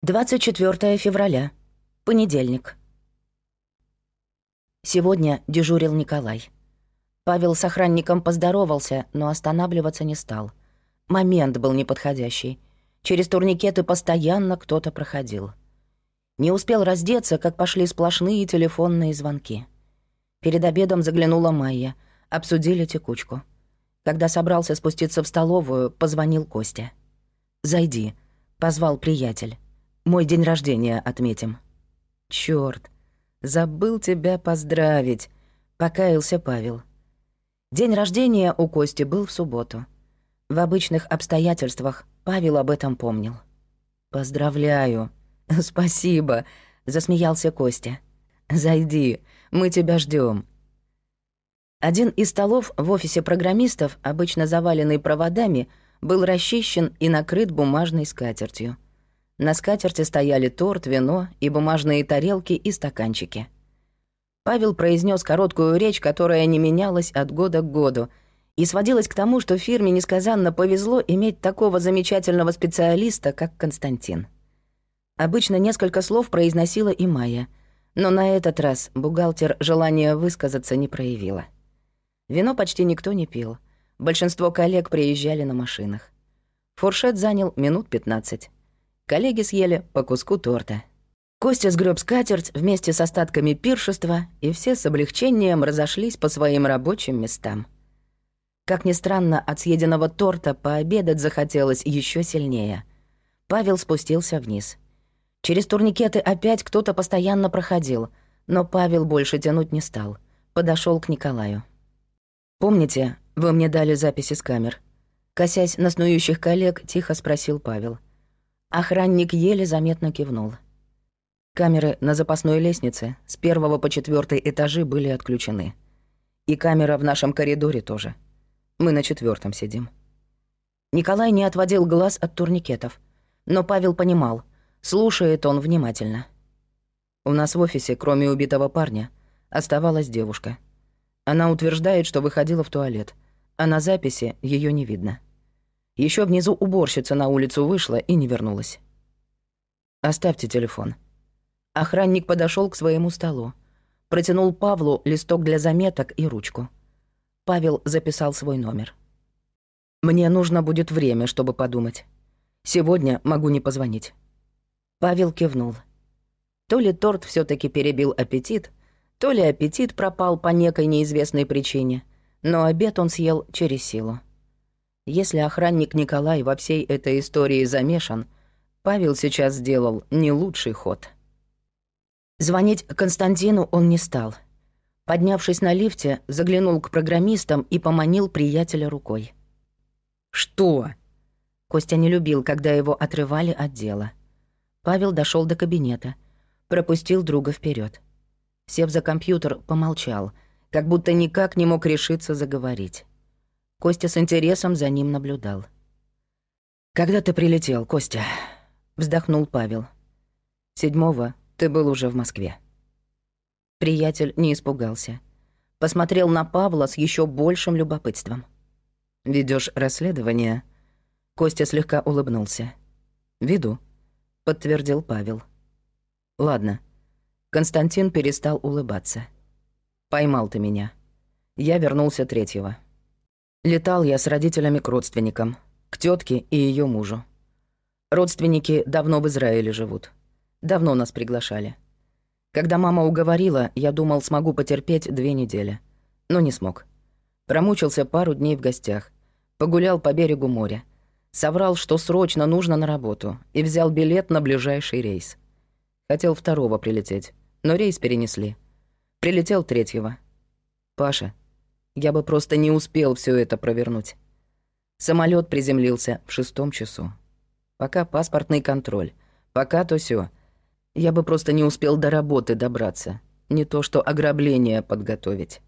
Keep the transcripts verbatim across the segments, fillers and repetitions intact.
двадцать четвёртое февраля. Понедельник. Сегодня дежурил Николай. Павел с охранником поздоровался, но останавливаться не стал. Момент был неподходящий. Через турникеты постоянно кто-то проходил. Не успел раздеться, как пошли сплошные телефонные звонки. Перед обедом заглянула Майя. Обсудили текучку. Когда собрался спуститься в столовую, позвонил Костя. «Зайди», — позвал приятель. «Мой день рождения отметим». «Чёрт, забыл тебя поздравить», — покаялся Павел. День рождения у Кости был в субботу. В обычных обстоятельствах Павел об этом помнил. «Поздравляю». «Спасибо», — засмеялся Костя. «Зайди, мы тебя ждём». Один из столов в офисе программистов, обычно заваленный проводами, был расчищен и накрыт бумажной скатертью. На скатерти стояли торт, вино и бумажные тарелки и стаканчики. Павел произнес короткую речь, которая не менялась от года к году, и сводилась к тому, что фирме несказанно повезло иметь такого замечательного специалиста, как Константин. Обычно несколько слов произносила и Майя, но на этот раз бухгалтер желания высказаться не проявила. Вино почти никто не пил. Большинство коллег приезжали на машинах. Фуршет занял минут пятнадцать. Коллеги съели по куску торта. Костя сгреб скатерть вместе с остатками пиршества, и все с облегчением разошлись по своим рабочим местам. Как ни странно, от съеденного торта пообедать захотелось еще сильнее. Павел спустился вниз. Через турникеты опять кто-то постоянно проходил, но Павел больше тянуть не стал. Подошел к Николаю. «Помните, вы мне дали записи с камер?» Косясь на снующих коллег, тихо спросил Павел. Охранник еле заметно кивнул. Камеры на запасной лестнице с первого по четвёртый этажи были отключены. И камера в нашем коридоре тоже. Мы на четвёртом сидим. Николай не отводил глаз от турникетов, но Павел понимал, слушает он внимательно. У нас в офисе, кроме убитого парня, оставалась девушка. Она утверждает, что выходила в туалет, а на записи её не видно. Ещё внизу уборщица на улицу вышла и не вернулась. «Оставьте телефон». Охранник подошёл к своему столу, протянул Павлу листок для заметок и ручку. Павел записал свой номер. «Мне нужно будет время, чтобы подумать. Сегодня могу не позвонить». Павел кивнул. То ли торт всё-таки перебил аппетит, то ли аппетит пропал по некой неизвестной причине, но обед он съел через силу. Если охранник Николай во всей этой истории замешан, Павел сейчас сделал не лучший ход. Звонить Константину он не стал. Поднявшись на лифте, заглянул к программистам и поманил приятеля рукой. «Что?» Костя не любил, когда его отрывали от дела. Павел дошёл до кабинета, пропустил друга вперёд. Сев за компьютер, помолчал, как будто никак не мог решиться заговорить. Костя с интересом за ним наблюдал. «Когда ты прилетел, Костя?» — вздохнул Павел. «Седьмого ты был уже в Москве». Приятель не испугался. Посмотрел на Павла с ещё большим любопытством. «Ведёшь расследование?» Костя слегка улыбнулся. «Веду», — подтвердил Павел. «Ладно». Константин перестал улыбаться. «Поймал ты меня. Я вернулся третьего. Летал я с родителями к родственникам, к тётке и её мужу. Родственники давно в Израиле живут. Давно нас приглашали. Когда мама уговорила, я думал, смогу потерпеть две недели. Но не смог. Промучился пару дней в гостях. Погулял по берегу моря. Соврал, что срочно нужно на работу, и взял билет на ближайший рейс. Хотел второго прилететь, но рейс перенесли. Прилетел третьего. Паша, я бы просто не успел всё это провернуть. Самолёт приземлился в шестом часу. Пока паспортный контроль, пока то сё. Я бы просто не успел до работы добраться. Не то что ограбление подготовить».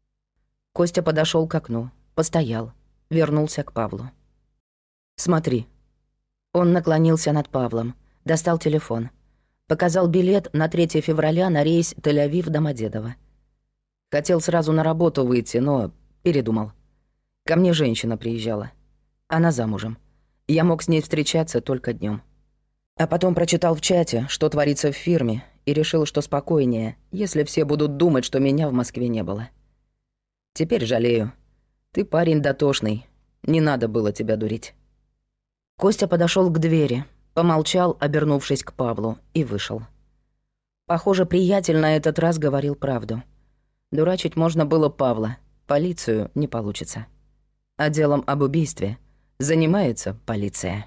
Костя подошёл к окну, постоял, вернулся к Павлу. «Смотри». Он наклонился над Павлом, достал телефон. Показал билет на третье февраля на рейс Тель-Авив-Домодедово. Хотел сразу на работу выйти, но передумал. Ко мне женщина приезжала. Она замужем. Я мог с ней встречаться только днём. А потом прочитал в чате, что творится в фирме, и решил, что спокойнее, если все будут думать, что меня в Москве не было. Теперь жалею. Ты парень дотошный. Не надо было тебя дурить». Костя подошел к двери, помолчал, обернувшись к Павлу, и вышел. Похоже, приятель на этот раз говорил правду. Дурачить можно было Павла, полицию не получится. А делом об убийстве занимается полиция.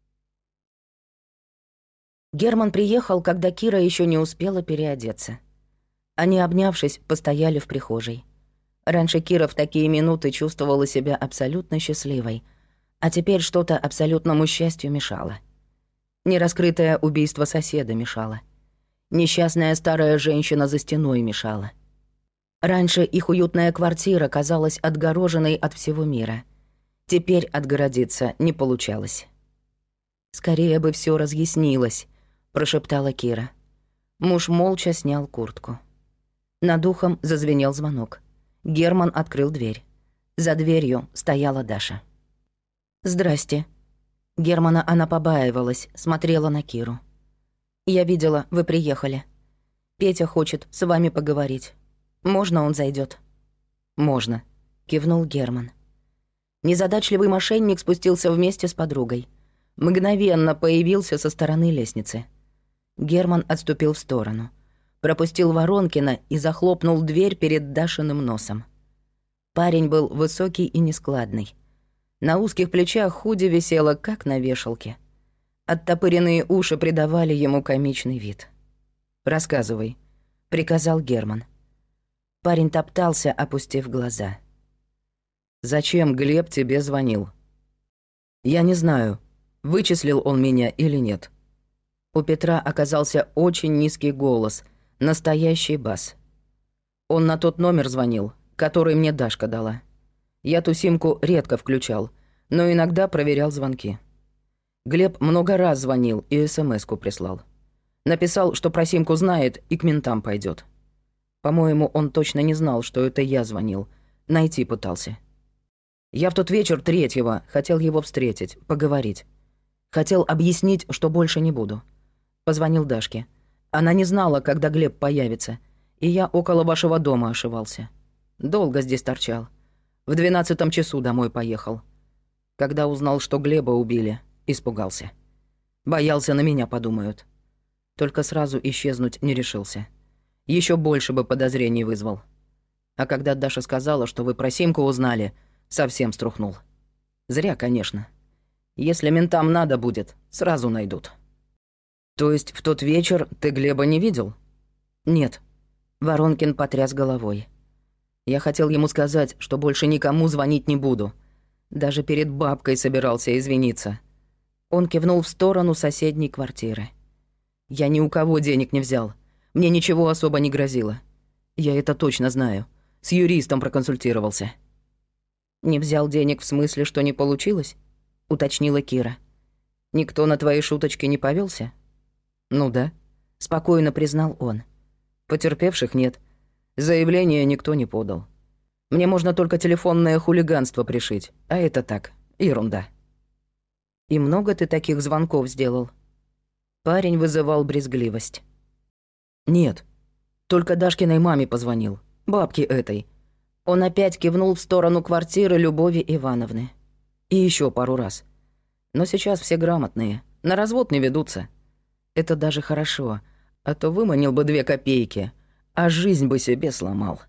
Герман приехал, когда Кира еще не успела переодеться. Они, обнявшись, постояли в прихожей. Раньше Кира в такие минуты чувствовала себя абсолютно счастливой, а теперь что-то абсолютному счастью мешало. Нераскрытое убийство соседа мешало. Несчастная старая женщина за стеной мешала. Раньше их уютная квартира казалась отгороженной от всего мира. Теперь отгородиться не получалось. «Скорее бы все разъяснилось», — прошептала Кира. Муж молча снял куртку. Над ухом зазвенел звонок. Герман открыл дверь. За дверью стояла Даша. «Здрасте». Германа она побаивалась, смотрела на Киру. «Я видела, вы приехали. Петя хочет с вами поговорить. Можно он зайдет? «Можно», — кивнул Герман. Незадачливый мошенник спустился вместе с подругой. Мгновенно появился со стороны лестницы. Герман отступил в сторону, пропустил Воронкина и захлопнул дверь перед Дашиным носом. Парень был высокий и нескладный. На узких плечах худи висело, как на вешалке. Оттопыренные уши придавали ему комичный вид. «Рассказывай», — приказал Герман. Парень топтался, опустив глаза. «Зачем Глеб тебе звонил?» «Я не знаю, вычислил он меня или нет». У Петра оказался очень низкий голос, настоящий бас. Он на тот номер звонил, который мне Дашка дала. Я ту симку редко включал, но иногда проверял звонки. Глеб много раз звонил и смс-ку прислал. Написал, что про симку знает и к ментам пойдет. По-моему, он точно не знал, что это я звонил. Найти пытался. Я в тот вечер третьего хотел его встретить, поговорить. Хотел объяснить, что больше не буду. Позвонил Дашке. Она не знала, когда Глеб появится, и я около вашего дома ошивался. Долго здесь торчал. В двенадцатом часу домой поехал. Когда узнал, что Глеба убили, испугался. Боялся, на меня подумают. Только сразу исчезнуть не решился. Еще больше бы подозрений вызвал. А когда Даша сказала, что вы про симку узнали, совсем струхнул. Зря, конечно. Если ментам надо будет, сразу найдут. То есть в тот вечер ты Глеба не видел? Нет. Воронкин потряс головой. Я хотел ему сказать, что больше никому звонить не буду. Даже перед бабкой собирался извиниться. Он кивнул в сторону соседней квартиры. Я ни у кого денег не взял. Мне ничего особо не грозило. Я это точно знаю. С юристом проконсультировался. «Не взял денег в смысле, что не получилось?» — уточнила Кира. «Никто на твои шуточки не повелся? «Ну да», — спокойно признал он. «Потерпевших нет. Заявление никто не подал. Мне можно только телефонное хулиганство пришить, а это так, ерунда». «И много ты таких звонков сделал?» Парень вызывал брезгливость. «Нет, только Дашкиной маме позвонил, бабке этой». Он опять кивнул в сторону квартиры Любови Ивановны. И еще пару раз. Но сейчас все грамотные, на развод не ведутся. Это даже хорошо, а то выманил бы две копейки, а жизнь бы себе сломал.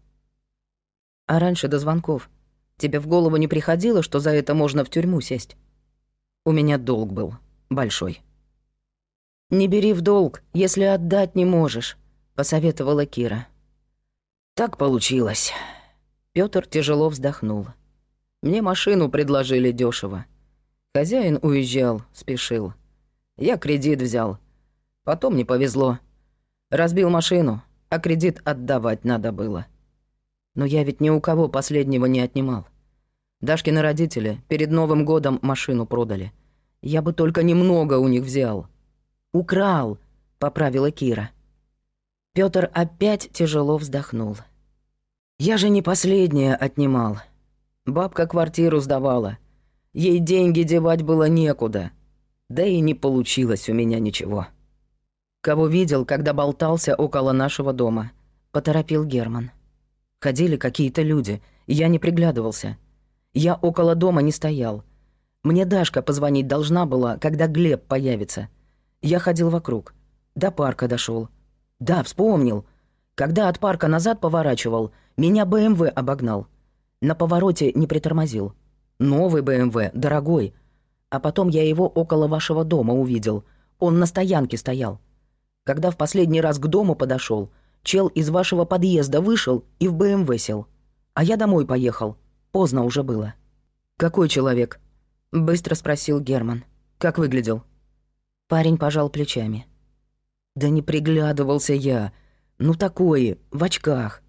А раньше до звонков тебе в голову не приходило, что за это можно в тюрьму сесть? У меня долг был, большой. «Не бери в долг, если отдать не можешь», — посоветовала Кира. «Так получилось». Пётр тяжело вздохнул. «Мне машину предложили дёшево. Хозяин уезжал, спешил. Я кредит взял. Потом не повезло. Разбил машину, а кредит отдавать надо было. Но я ведь ни у кого последнего не отнимал. Дашкины родители перед Новым годом машину продали. Я бы только немного у них взял». «Украл», — поправила Кира. Пётр опять тяжело вздохнул. «Я же не последнее отнимал. Бабка квартиру сдавала. Ей деньги девать было некуда. Да и не получилось у меня ничего. Кого видел, когда болтался около нашего дома? Поторопил Герман. Ходили какие-то люди, я не приглядывался. Я около дома не стоял. Мне Дашка позвонить должна была, когда Глеб появится. Я ходил вокруг. До парка дошел. Да, вспомнил. Когда от парка назад поворачивал, меня бэ эм вэ обогнал. На повороте не притормозил. Новый бэ эм вэ, дорогой. А потом я его около вашего дома увидел. Он на стоянке стоял. Когда в последний раз к дому подошел, чел из вашего подъезда вышел и в бэ эм вэ сел. А я домой поехал. Поздно уже было. «Какой человек?» — быстро спросил Герман. «Как выглядел?» Парень пожал плечами. «Да не приглядывался я. Ну такое, в очках».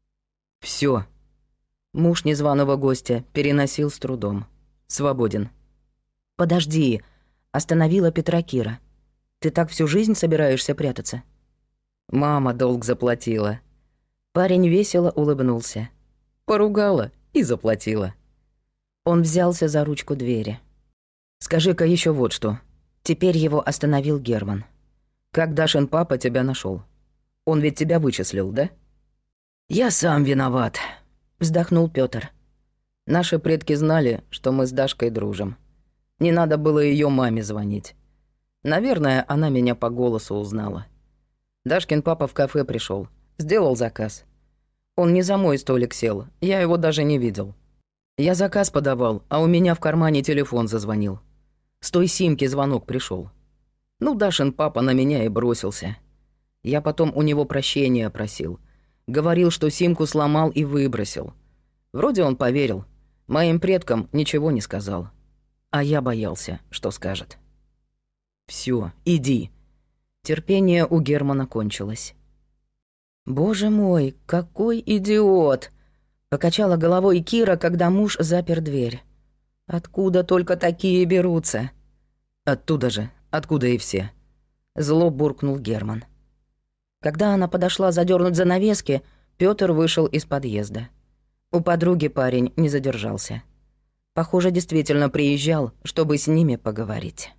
Все. Муж незваного гостя переносил с трудом. Свободен. «Подожди», — остановила Петра Кира. «Ты так всю жизнь собираешься прятаться?» «Мама долг заплатила». Парень весело улыбнулся. «Поругала и заплатила». Он взялся за ручку двери. «Скажи-ка еще вот что». Теперь его остановил Герман. «Как Дашин папа тебя нашел? Он ведь тебя вычислил, да?» «Я сам виноват», — вздохнул Пётр. «Наши предки знали, что мы с Дашкой дружим. Не надо было ее маме звонить. Наверное, она меня по голосу узнала. Дашкин папа в кафе пришел, сделал заказ. Он не за мой столик сел, я его даже не видел. Я заказ подавал, а у меня в кармане телефон зазвонил. С той симки звонок пришел. Ну, Дашин папа на меня и бросился. Я потом у него прощения просил. Говорил, что симку сломал и выбросил. Вроде он поверил. Моим предкам ничего не сказал. А я боялся, что скажет. Все, иди. Терпение у Германа кончилось. «Боже мой, какой идиот!» — покачала головой Кира, когда муж запер дверь. «Откуда только такие берутся?» «Оттуда же, откуда и все», — зло буркнул Герман. Когда она подошла задернуть занавески, Пётр вышел из подъезда. У подруги парень не задержался. Похоже, действительно приезжал, чтобы с ними поговорить.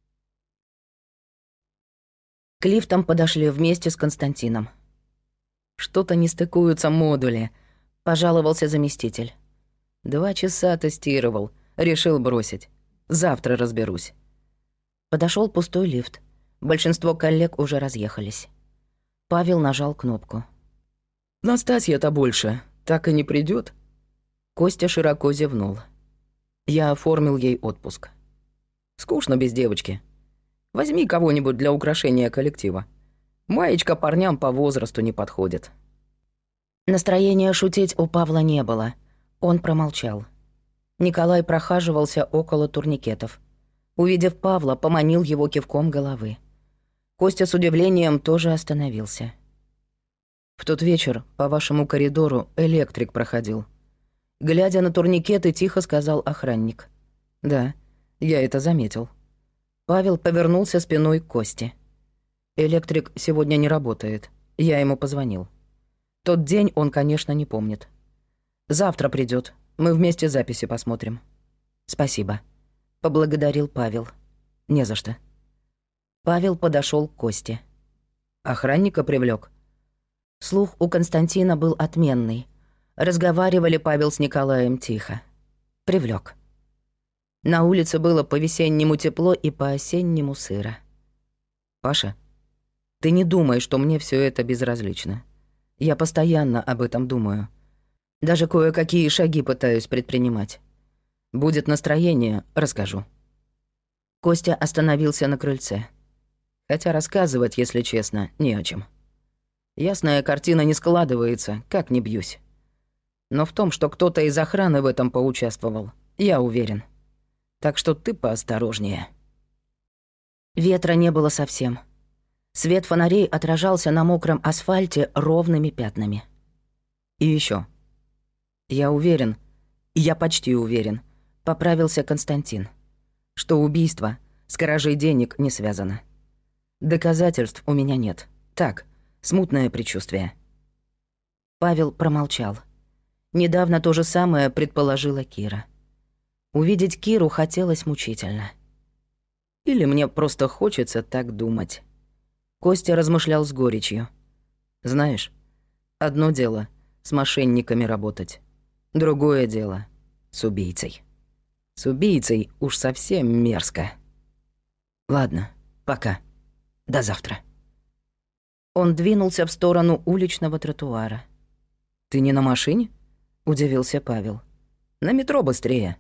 К лифтам подошли вместе с Константином. «Что-то не стыкуются модули», — пожаловался заместитель. «Два часа тестировал, решил бросить. Завтра разберусь». Подошел пустой лифт. Большинство коллег уже разъехались. Павел нажал кнопку. «Настасья-то больше так и не придет. Костя широко зевнул. Я оформил ей отпуск. «Скучно без девочки. Возьми кого-нибудь для украшения коллектива. Маечка парням по возрасту не подходит». Настроения шутить у Павла не было. Он промолчал. Николай прохаживался около турникетов. Увидев Павла, поманил его кивком головы. Костя с удивлением тоже остановился. «В тот вечер по вашему коридору электрик проходил». Глядя на турникеты, тихо сказал охранник. «Да, я это заметил». Павел повернулся спиной к Косте. «Электрик сегодня не работает. Я ему позвонил. Тот день он, конечно, не помнит. Завтра придет. Мы вместе записи посмотрим». «Спасибо», — поблагодарил Павел. «Не за что». Павел подошел к Косте. «Охранника привлек. Слух у Константина был отменный. Разговаривали Павел с Николаем тихо. Привлек. На улице было по-весеннему тепло и по-осеннему сыро. «Паша, ты не думай, что мне все это безразлично. Я постоянно об этом думаю. Даже кое-какие шаги пытаюсь предпринимать. Будет настроение, расскажу». Костя остановился на крыльце. Хотя рассказывать, если честно, не о чем. Ясная картина не складывается, как ни бьюсь. Но в том, что кто-то из охраны в этом поучаствовал, я уверен. Так что ты поосторожнее. Ветра не было совсем. Свет фонарей отражался на мокром асфальте ровными пятнами. И еще. Я уверен, я почти уверен, поправился Константин, что убийство с кражей денег не связано. Доказательств у меня нет. Так, смутное предчувствие. Павел промолчал. Недавно то же самое предположила Кира. Увидеть Киру хотелось мучительно. Или мне просто хочется так думать. Костя размышлял с горечью. Знаешь, одно дело с мошенниками работать, другое дело с убийцей. С убийцей уж совсем мерзко. Ладно, пока. До завтра. Он двинулся в сторону уличного тротуара. «Ты не на машине?» — удивился Павел. «На метро быстрее».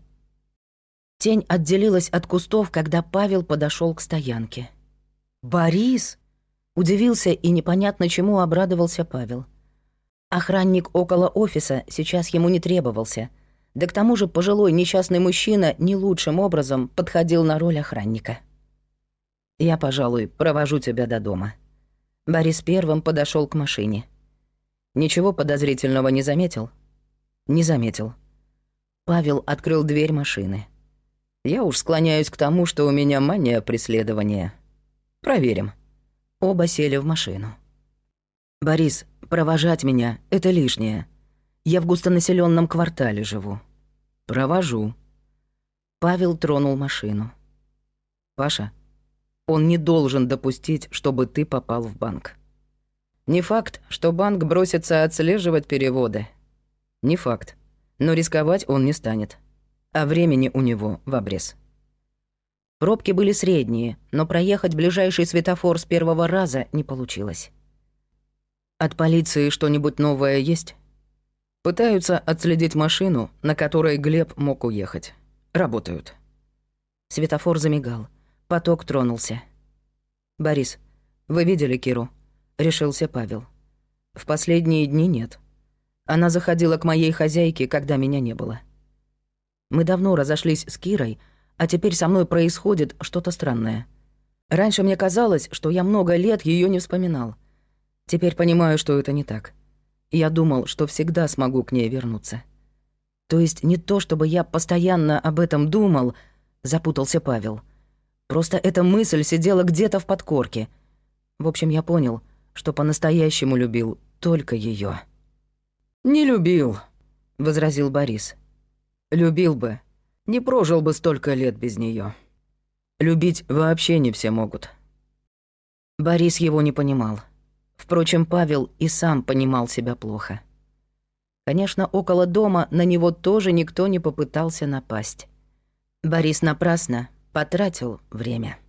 Тень отделилась от кустов, когда Павел подошел к стоянке. «Борис!» — удивился и непонятно чему обрадовался Павел. Охранник около офиса сейчас ему не требовался, да к тому же пожилой несчастный мужчина не лучшим образом подходил на роль охранника. «Я, пожалуй, провожу тебя до дома». Борис первым подошел к машине. «Ничего подозрительного не заметил?» «Не заметил». Павел открыл дверь машины. «Я уж склоняюсь к тому, что у меня мания преследования. Проверим». Оба сели в машину. «Борис, провожать меня — это лишнее. Я в густонаселенном квартале живу». «Провожу». Павел тронул машину. «Паша, он не должен допустить, чтобы ты попал в банк. Не факт, что банк бросится отслеживать переводы. Не факт, но рисковать он не станет. А времени у него в обрез». Пробки были средние, но проехать ближайший светофор с первого раза не получилось. «От полиции что-нибудь новое есть?» «Пытаются отследить машину, на которой Глеб мог уехать. Работают». Светофор замигал. Поток тронулся. «Борис, вы видели Киру?» — решился Павел. «В последние дни нет. Она заходила к моей хозяйке, когда меня не было. Мы давно разошлись с Кирой, а теперь со мной происходит что-то странное. Раньше мне казалось, что я много лет ее не вспоминал. Теперь понимаю, что это не так. Я думал, что всегда смогу к ней вернуться. То есть не то, чтобы я постоянно об этом думал», — запутался Павел. «Просто эта мысль сидела где-то в подкорке. В общем, я понял, что по-настоящему любил только ее. «Не любил», — возразил Борис. «Любил бы, не прожил бы столько лет без нее. Любить вообще не все могут». Борис его не понимал. Впрочем, Павел и сам понимал себя плохо. Конечно, около дома на него тоже никто не попытался напасть. Борис напрасно потратил время.